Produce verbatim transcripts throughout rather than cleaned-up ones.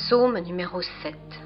Psaume numéro sept.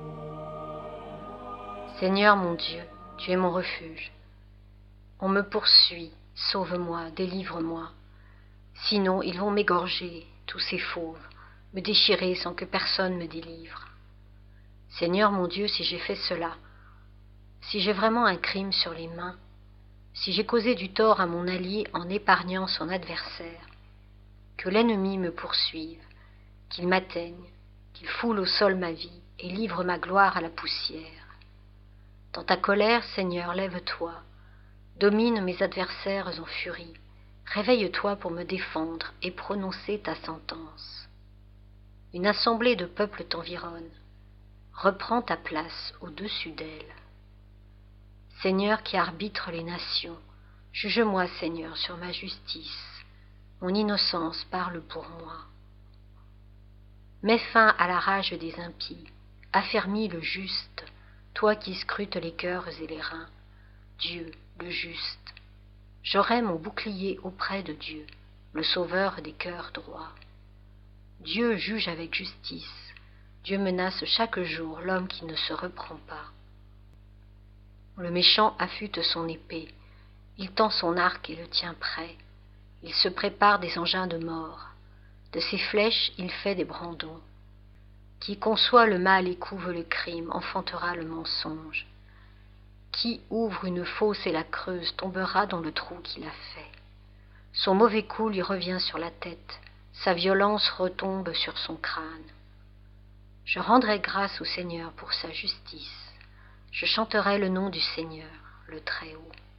Seigneur mon Dieu, tu es mon refuge. On me poursuit, sauve-moi, délivre-moi. Sinon ils vont m'égorger, tous ces fauves, me déchirer sans que personne me délivre. Seigneur mon Dieu, si j'ai fait cela, si j'ai vraiment un crime sur les mains, si j'ai causé du tort à mon allié en épargnant son adversaire, que l'ennemi me poursuive, qu'il m'atteigne, qu'il foule au sol ma vie et livre ma gloire à la poussière. Dans ta colère, Seigneur, lève-toi, domine mes adversaires en furie, réveille-toi pour me défendre et prononcer ta sentence. Une assemblée de peuples t'environne, reprends ta place au-dessus d'elle. Seigneur qui arbitre les nations, juge-moi, Seigneur, sur ma justice, mon innocence parle pour moi. Mets fin à la rage des impies, affermis le juste, toi qui scrutes les cœurs et les reins, Dieu, le juste. J'aurai mon bouclier auprès de Dieu, le sauveur des cœurs droits. Dieu juge avec justice, Dieu menace chaque jour l'homme qui ne se reprend pas. Le méchant affûte son épée, il tend son arc et le tient prêt, il se prépare des engins de mort, de ses flèches il fait des brandons. Qui conçoit le mal et couve le crime enfantera le mensonge. Qui ouvre une fosse et la creuse tombera dans le trou qu'il a fait. Son mauvais coup lui revient sur la tête, sa violence retombe sur son crâne. Je rendrai grâce au Seigneur pour sa justice, je chanterai le nom du Seigneur, le Très-Haut.